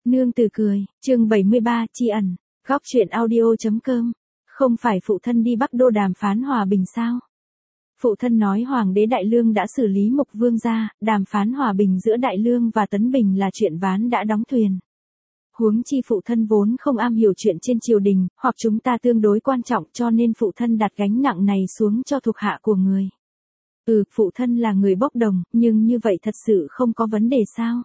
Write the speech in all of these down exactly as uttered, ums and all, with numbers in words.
Nương tử cười, chương bảy mươi ba, tri ẩn, góc truyện audio.com. Không phải phụ thân đi Bắc Đô đàm phán hòa bình sao? Phụ thân nói Hoàng đế Đại Lương đã xử lý Mục Vương gia, đàm phán hòa bình giữa Đại Lương và Tấn Bình là chuyện ván đã đóng thuyền. Huống chi phụ thân vốn không am hiểu chuyện trên triều đình, hoặc chúng ta tương đối quan trọng cho nên phụ thân đặt gánh nặng này xuống cho thuộc hạ của người. Ừ, phụ thân là người bốc đồng, nhưng như vậy thật sự không có vấn đề sao?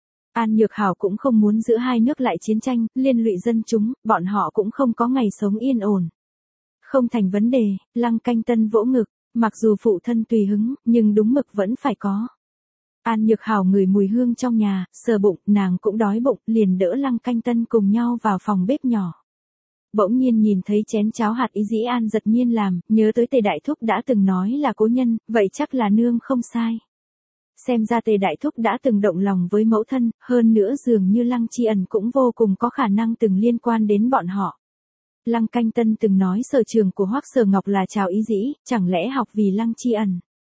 An Nhược Hảo cũng không muốn giữa hai nước lại chiến tranh, liên lụy dân chúng, bọn họ cũng không có ngày sống yên ổn. Không thành vấn đề, Lăng Canh Tân vỗ ngực, mặc dù phụ thân tùy hứng, nhưng đúng mực vẫn phải có. An Nhược Hảo ngửi mùi hương trong nhà, sờ bụng, nàng cũng đói bụng, liền đỡ Lăng Canh Tân cùng nhau vào phòng bếp nhỏ. Bỗng nhiên nhìn thấy chén cháo hạt ý dĩ An giật nhiên làm, nhớ tới Tề Đại Thúc đã từng nói là cố nhân, vậy chắc là nương không sai. Xem ra Tề Đại Thúc đã từng động lòng với mẫu thân, hơn nữa dường như Lăng Tri Ẩn cũng vô cùng có khả năng từng liên quan đến bọn họ. Lăng Canh Tân từng nói sở trường của Hoắc Sở Ngọc là Trào Ý Dĩ, chẳng lẽ học vì Lăng Tri Ẩn.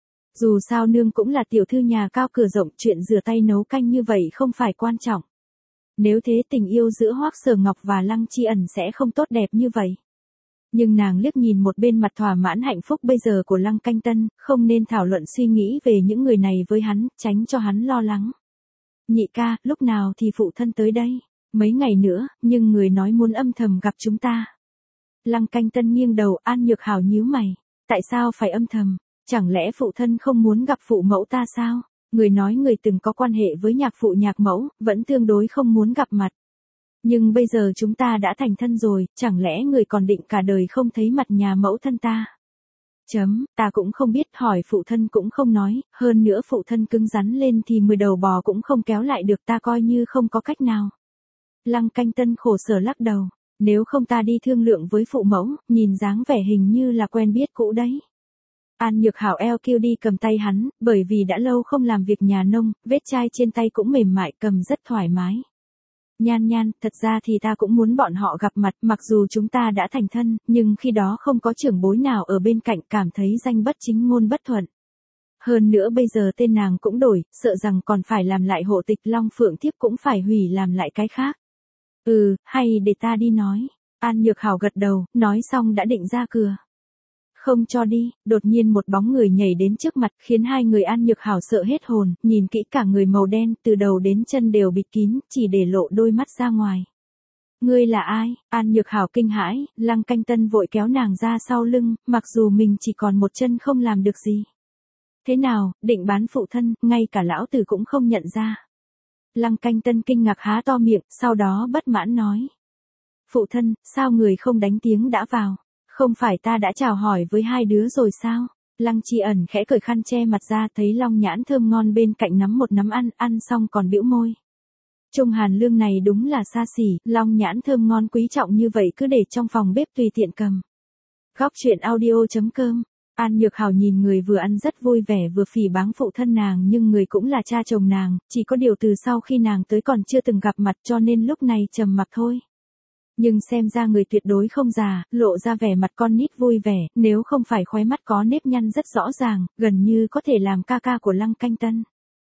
Dù sao nương cũng là tiểu thư nhà cao cửa rộng, chuyện rửa tay nấu canh như vậy không phải quan trọng. Nếu thế tình yêu giữa Hoắc Sở Ngọc và Lăng Tri Ẩn sẽ không tốt đẹp như vậy. Nhưng nàng liếc nhìn một bên mặt thỏa mãn hạnh phúc bây giờ của Lăng Canh Tân, không nên thảo luận suy nghĩ về những người này với hắn, tránh cho hắn lo lắng. Nhị ca, lúc nào thì phụ thân tới đây? Mấy ngày nữa, nhưng người nói muốn âm thầm gặp chúng ta. Lăng Canh Tân nghiêng đầu, An Nhược Hảo nhíu mày. Tại sao phải âm thầm? Chẳng lẽ phụ thân không muốn gặp phụ mẫu ta sao? Người nói người từng có quan hệ với nhạc phụ nhạc mẫu, vẫn tương đối không muốn gặp mặt. Nhưng bây giờ chúng ta đã thành thân rồi, chẳng lẽ người còn định cả đời không thấy mặt nhà mẫu thân ta? Chấm, ta cũng không biết, hỏi phụ thân cũng không nói, hơn nữa phụ thân cứng rắn lên thì mười đầu bò cũng không kéo lại được, ta coi như không có cách nào. Lăng Canh Tân khổ sở lắc đầu, nếu không ta đi thương lượng với phụ mẫu, nhìn dáng vẻ hình như là quen biết cũ đấy. An Nhược Hảo eo kêu đi cầm tay hắn, bởi vì đã lâu không làm việc nhà nông, vết chai trên tay cũng mềm mại, cầm rất thoải mái. Nhan nhan, thật ra thì ta cũng muốn bọn họ gặp mặt, mặc dù chúng ta đã thành thân, nhưng khi đó không có trưởng bối nào ở bên cạnh, cảm thấy danh bất chính ngôn bất thuận. Hơn nữa bây giờ tên nàng cũng đổi, sợ rằng còn phải làm lại hộ tịch Long Phượng Thiếp cũng phải hủy làm lại cái khác. Ừ, hay để ta đi nói. An Nhược Hảo gật đầu, nói xong đã định ra cửa. Không cho đi, đột nhiên một bóng người nhảy đến trước mặt, khiến hai người An Nhược Hảo sợ hết hồn, nhìn kỹ cả người màu đen, từ đầu đến chân đều bịt kín, chỉ để lộ đôi mắt ra ngoài. Ngươi là ai? An Nhược Hảo kinh hãi, Lăng Canh Tân vội kéo nàng ra sau lưng, mặc dù mình chỉ còn một chân không làm được gì. Thế nào, định bán phụ thân, ngay cả lão tử cũng không nhận ra. Lăng Canh Tân kinh ngạc há to miệng, sau đó bất mãn nói. Phụ thân, sao người không đánh tiếng đã vào? Không phải ta đã chào hỏi với hai đứa rồi sao? Lăng Tri Ẩn khẽ cởi khăn che mặt ra, thấy long nhãn thơm ngon bên cạnh nắm một nắm ăn, ăn xong còn bĩu môi. Trung Hàn Lương này đúng là xa xỉ, long nhãn thơm ngon quý trọng như vậy cứ để trong phòng bếp tùy tiện cầm. Góc truyện audio.com. An Nhược Hảo nhìn người vừa ăn rất vui vẻ vừa phỉ báng phụ thân nàng, nhưng người cũng là cha chồng nàng, chỉ có điều từ sau khi nàng tới còn chưa từng gặp mặt cho nên lúc này trầm mặc thôi. Nhưng xem ra người tuyệt đối không già, lộ ra vẻ mặt con nít vui vẻ, nếu không phải khóe mắt có nếp nhăn rất rõ ràng, gần như có thể làm ca ca của Lăng Canh Tân.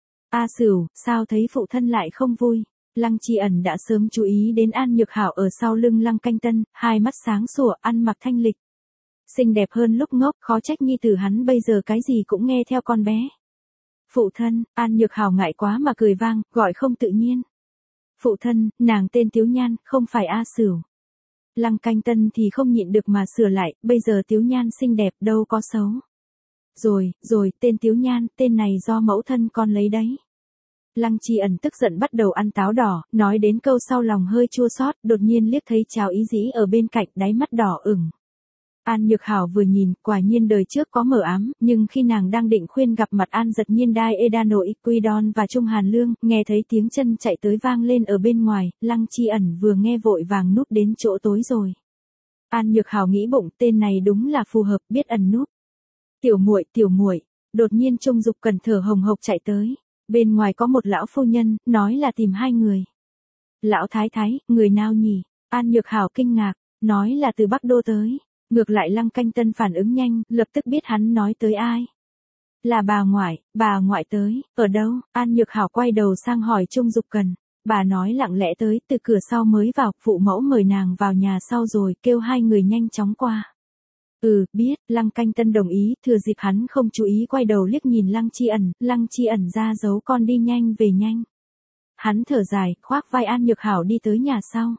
A Sửu, sao thấy phụ thân lại không vui? Lăng Tri Ẩn đã sớm chú ý đến An Nhược Hảo ở sau lưng Lăng Canh Tân, hai mắt sáng sủa, ăn mặc thanh lịch. Xinh đẹp hơn lúc ngốc, khó trách nhi tử hắn bây giờ cái gì cũng nghe theo con bé. Phụ thân, An Nhược Hảo ngại quá mà cười vang, gọi không tự nhiên. Phụ thân, nàng tên Tiếu Nhan, không phải A Sửu. Lăng Canh Tân thì không nhịn được mà sửa lại, bây giờ Tiếu Nhan xinh đẹp đâu có xấu. Rồi, rồi, tên Tiếu Nhan, tên này do mẫu thân con lấy đấy. Lăng Tri Ẩn tức giận bắt đầu ăn táo đỏ, nói đến câu sau lòng hơi chua xót, đột nhiên liếc thấy Trào Ý Dĩ ở bên cạnh, đáy mắt đỏ ửng. An Nhược Hảo vừa nhìn, quả nhiên đời trước có mờ ám, nhưng khi nàng đang định khuyên gặp mặt An giật nhiên Đai Edano Iquidon và Trung Hàn Lương, nghe thấy tiếng chân chạy tới vang lên ở bên ngoài, Lăng Tri Ẩn vừa nghe vội vàng núp đến chỗ tối rồi. An Nhược Hảo nghĩ bụng, tên này đúng là phù hợp, biết ẩn núp. Tiểu muội, tiểu muội, đột nhiên Trung Dục Cần thở hồng hộc chạy tới, bên ngoài có một lão phu nhân, nói là tìm hai người. Lão thái thái, người nào nhỉ? An Nhược Hảo kinh ngạc, nói là từ Bắc Đô tới. Ngược lại Lăng Canh Tân phản ứng nhanh, lập tức biết hắn nói tới ai. Là bà ngoại, bà ngoại tới, ở đâu? An Nhược Hảo quay đầu sang hỏi Trung Dục Cần. Bà nói lặng lẽ tới, từ cửa sau mới vào, phụ mẫu mời nàng vào nhà sau rồi, kêu hai người nhanh chóng qua. Ừ, biết, Lăng Canh Tân đồng ý, thừa dịp hắn không chú ý quay đầu liếc nhìn Lăng Chi Ẩn, Lăng Chi Ẩn ra dấu con đi nhanh về nhanh. Hắn thở dài, khoác vai An Nhược Hảo đi tới nhà sau.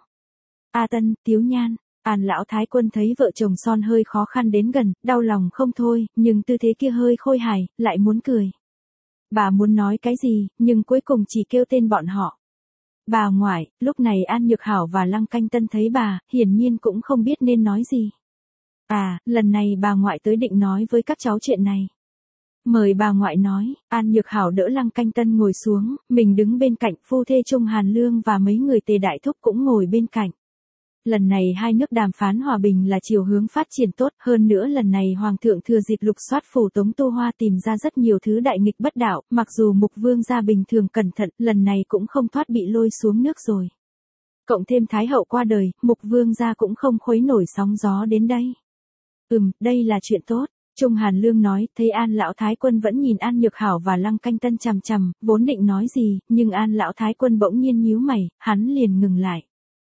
A Tân, Tiếu Nhan, An lão thái quân thấy vợ chồng son hơi khó khăn đến gần, đau lòng không thôi, nhưng tư thế kia hơi khôi hài, lại muốn cười. Bà muốn nói cái gì, nhưng cuối cùng chỉ kêu tên bọn họ. Bà ngoại, lúc này An Nhược Hảo và Lăng Canh Tân thấy bà, hiển nhiên cũng không biết nên nói gì. À, lần này bà ngoại tới định nói với các cháu chuyện này. Mời bà ngoại nói, An Nhược Hảo đỡ Lăng Canh Tân ngồi xuống, mình đứng bên cạnh, phu thê Trung Hàn Lương và mấy người Tề Đại Thúc cũng ngồi bên cạnh. Lần này hai nước đàm phán hòa bình là chiều hướng phát triển tốt, hơn nữa lần này Hoàng thượng thừa dịp lục soát phủ Tống Tu Hoa tìm ra rất nhiều thứ đại nghịch bất đạo, mặc dù Mục Vương gia bình thường cẩn thận, lần này cũng không thoát bị lôi xuống nước rồi. Cộng thêm Thái hậu qua đời, Mục Vương gia cũng không khuấy nổi sóng gió đến đây. Ừm, đây là chuyện tốt. Trung Hàn Lương nói, thấy An lão thái quân vẫn nhìn An Nhược Hảo và Lăng Canh Tân chằm chằm, vốn định nói gì, nhưng An lão thái quân bỗng nhiên nhíu mày, hắn liền ngừng lại.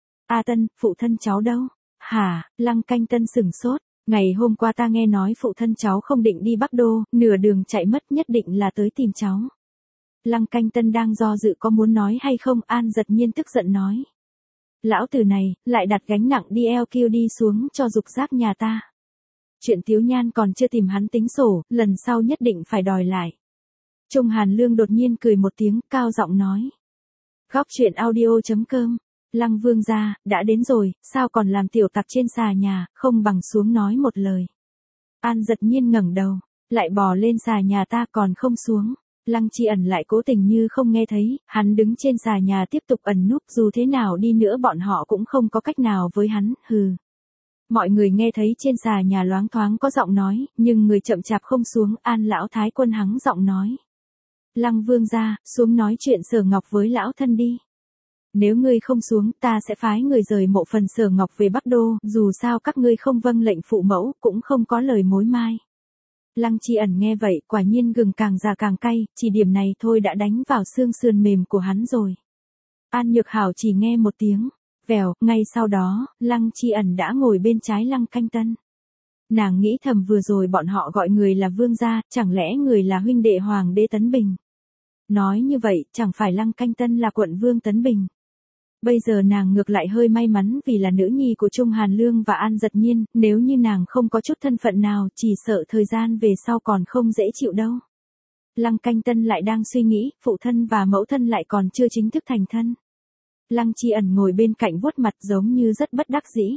A Tân, phụ thân cháu đâu? Hả? Lăng Canh Tân sửng sốt, ngày hôm qua ta nghe nói phụ thân cháu không định đi Bắc Đô, nửa đường chạy mất, nhất định là tới tìm cháu. Lăng Canh Tân đang do dự có muốn nói hay không, An giật nhiên tức giận nói. Lão tử này, lại đặt gánh nặng đi eo kêu đi xuống cho dục giác nhà ta. Chuyện Tiếu Nhan còn chưa tìm hắn tính sổ, lần sau nhất định phải đòi lại. Trung Hàn Lương đột nhiên cười một tiếng, cao giọng nói. Góc chuyện audio chấm com, Lăng Vương gia, đã đến rồi, sao còn làm tiểu tặc trên xà nhà, không bằng xuống nói một lời. An giật nhiên ngẩng đầu, lại bò lên xà nhà ta còn không xuống. Lăng Chi Ẩn lại cố tình như không nghe thấy, hắn đứng trên xà nhà tiếp tục ẩn núp, dù thế nào đi nữa bọn họ cũng không có cách nào với hắn, hừ. Mọi người nghe thấy trên xà nhà loáng thoáng có giọng nói, nhưng người chậm chạp không xuống, An lão thái quân hắng giọng nói. Lăng Vương gia, xuống nói chuyện Sở Ngọc với lão thân đi. Nếu ngươi không xuống, ta sẽ phái người rời mộ phần Sở Ngọc về Bắc Đô, dù sao các ngươi không vâng lệnh phụ mẫu, cũng không có lời mối mai. Lăng Chi Ẩn nghe vậy, quả nhiên gừng càng già càng cay, chỉ điểm này thôi đã đánh vào xương sườn mềm của hắn rồi. An Nhược Hảo chỉ nghe một tiếng. Vèo, ngay sau đó, Lăng Chi Ẩn đã ngồi bên trái Lăng Canh Tân. Nàng nghĩ thầm vừa rồi bọn họ gọi người là vương gia, chẳng lẽ người là huynh đệ Hoàng đế Tấn Bình. Nói như vậy, chẳng phải Lăng Canh Tân là quận vương Tấn Bình. Bây giờ nàng ngược lại hơi may mắn vì là nữ nhi của Trung Hàn Lương và An Giật Nhiên, nếu như nàng không có chút thân phận nào, chỉ sợ thời gian về sau còn không dễ chịu đâu. Lăng Canh Tân lại đang suy nghĩ, phụ thân và mẫu thân lại còn chưa chính thức thành thân. Lăng Chi Ẩn ngồi bên cạnh vuốt mặt giống như rất bất đắc dĩ.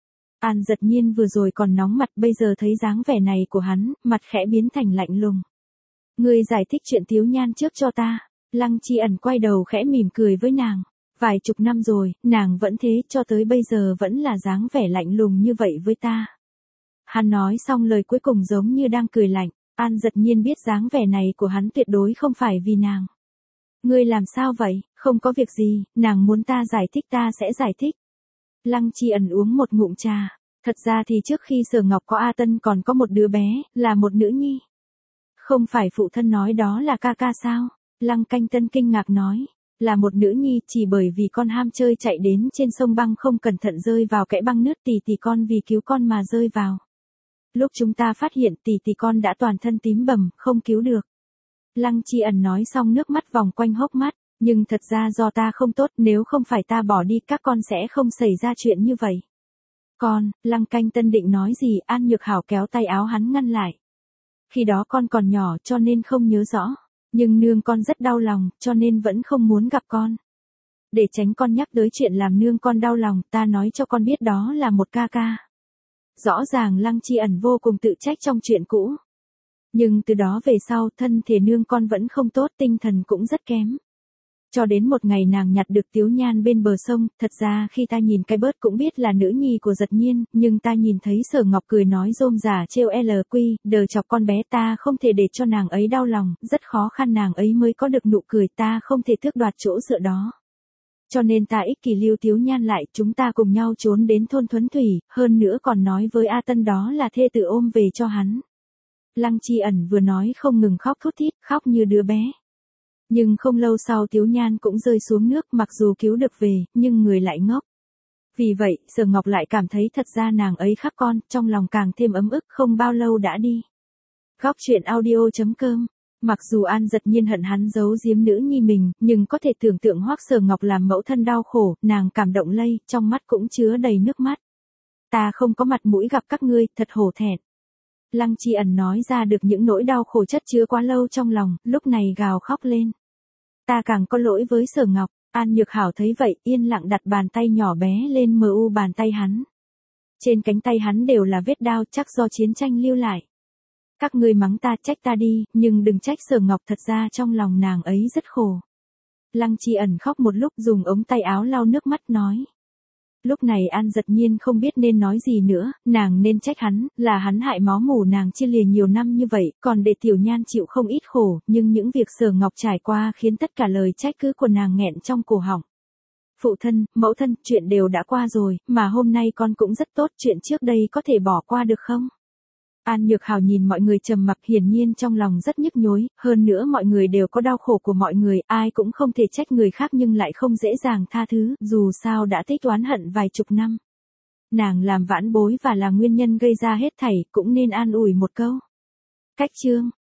An Giật Nhiên vừa rồi còn nóng mặt, bây giờ thấy dáng vẻ này của hắn, mặt khẽ biến thành lạnh lùng. Ngươi giải thích chuyện Tiếu Nhan trước cho ta. Lăng Chi Ẩn quay đầu khẽ mỉm cười với nàng. Vài chục năm rồi, nàng vẫn thế, cho tới bây giờ vẫn là dáng vẻ lạnh lùng như vậy với ta. Hắn nói xong lời cuối cùng giống như đang cười lạnh. An Giật Nhiên biết dáng vẻ này của hắn tuyệt đối không phải vì nàng. Ngươi làm sao vậy, không có việc gì, nàng muốn ta giải thích ta sẽ giải thích. Lăng Chi Ẩn uống một ngụm trà, thật ra thì trước khi Sở Ngọc có A Tân còn có một đứa bé, là một nữ nhi. Không phải phụ thân nói đó là ca ca sao? Lăng Canh Tân kinh ngạc nói, là một nữ nhi chỉ bởi vì con ham chơi chạy đến trên sông băng không cẩn thận rơi vào kẽ băng nứt, tỷ tỷ con vì cứu con mà rơi vào. Lúc chúng ta phát hiện tỷ tỷ con đã toàn thân tím bầm, không cứu được. Lăng Chi Ẩn nói xong nước mắt vòng quanh hốc mắt, nhưng thật ra do ta không tốt, nếu không phải ta bỏ đi các con sẽ không xảy ra chuyện như vậy. Con, Lăng Canh Tân định nói gì, An Nhược Hảo kéo tay áo hắn ngăn lại. Khi đó con còn nhỏ cho nên không nhớ rõ, nhưng nương con rất đau lòng, cho nên vẫn không muốn gặp con. Để tránh con nhắc tới chuyện làm nương con đau lòng, ta nói cho con biết đó là một ca ca. Rõ ràng Lăng Chi Ẩn vô cùng tự trách trong chuyện cũ. Nhưng từ đó về sau, thân thể nương con vẫn không tốt, tinh thần cũng rất kém. Cho đến một ngày nàng nhặt được Tiếu Nhan bên bờ sông, thật ra khi ta nhìn cái bớt cũng biết là nữ nhi của Giật Nhiên, nhưng ta nhìn thấy Sở Ngọc cười nói rôm rả trêu lờ quy, đờ chọc con bé, ta không thể để cho nàng ấy đau lòng, rất khó khăn nàng ấy mới có được nụ cười, ta không thể tước đoạt chỗ dựa đó. Cho nên ta ích kỷ lưu Tiếu Nhan lại, chúng ta cùng nhau trốn đến thôn Thuấn Thủy, hơn nữa còn nói với A Tân đó là thê tử ôm về cho hắn. Lăng Chi Ẩn vừa nói không ngừng khóc thút thít, khóc như đứa bé. Nhưng không lâu sau Tiếu Nhan cũng rơi xuống nước, mặc dù cứu được về, nhưng người lại ngốc. Vì vậy, Sở Ngọc lại cảm thấy thật ra nàng ấy khác con, trong lòng càng thêm ấm ức, không bao lâu đã đi. Góc truyện audio.com. Mặc dù An Dật Nhiên hận hắn giấu giếm nữ nhi mình, nhưng có thể tưởng tượng Hoắc Sở Ngọc làm mẫu thân đau khổ, nàng cảm động lây, trong mắt cũng chứa đầy nước mắt. Ta không có mặt mũi gặp các ngươi, thật hổ thẹn. Lăng Chi Ẩn nói ra được những nỗi đau khổ chất chứa quá lâu trong lòng, lúc này gào khóc lên. Ta càng có lỗi với Sở Ngọc. An Nhược Hảo thấy vậy, yên lặng đặt bàn tay nhỏ bé lên mờ u bàn tay hắn. Trên cánh tay hắn đều là vết đao, chắc do chiến tranh lưu lại. Các ngươi mắng ta, trách ta đi, nhưng đừng trách Sở Ngọc, thật ra trong lòng nàng ấy rất khổ. Lăng Chi Ẩn khóc một lúc, dùng ống tay áo lau nước mắt nói. Lúc này An Dật Nhiên không biết nên nói gì nữa, nàng nên trách hắn, là hắn hại máu mủ nàng chia lìa nhiều năm như vậy, còn để Tiểu Nhan chịu không ít khổ, nhưng những việc Sở Ngọc trải qua khiến tất cả lời trách cứ của nàng nghẹn trong cổ họng. Phụ thân, mẫu thân, chuyện đều đã qua rồi, mà hôm nay con cũng rất tốt, chuyện trước đây có thể bỏ qua được không? An Nhược Hảo nhìn mọi người trầm mặc, hiển nhiên trong lòng rất nhức nhối, hơn nữa mọi người đều có đau khổ của mọi người, ai cũng không thể trách người khác nhưng lại không dễ dàng tha thứ, dù sao đã tích oán hận vài chục năm. Nàng làm vãn bối và là nguyên nhân gây ra hết thảy, cũng nên an ủi một câu. Cách chương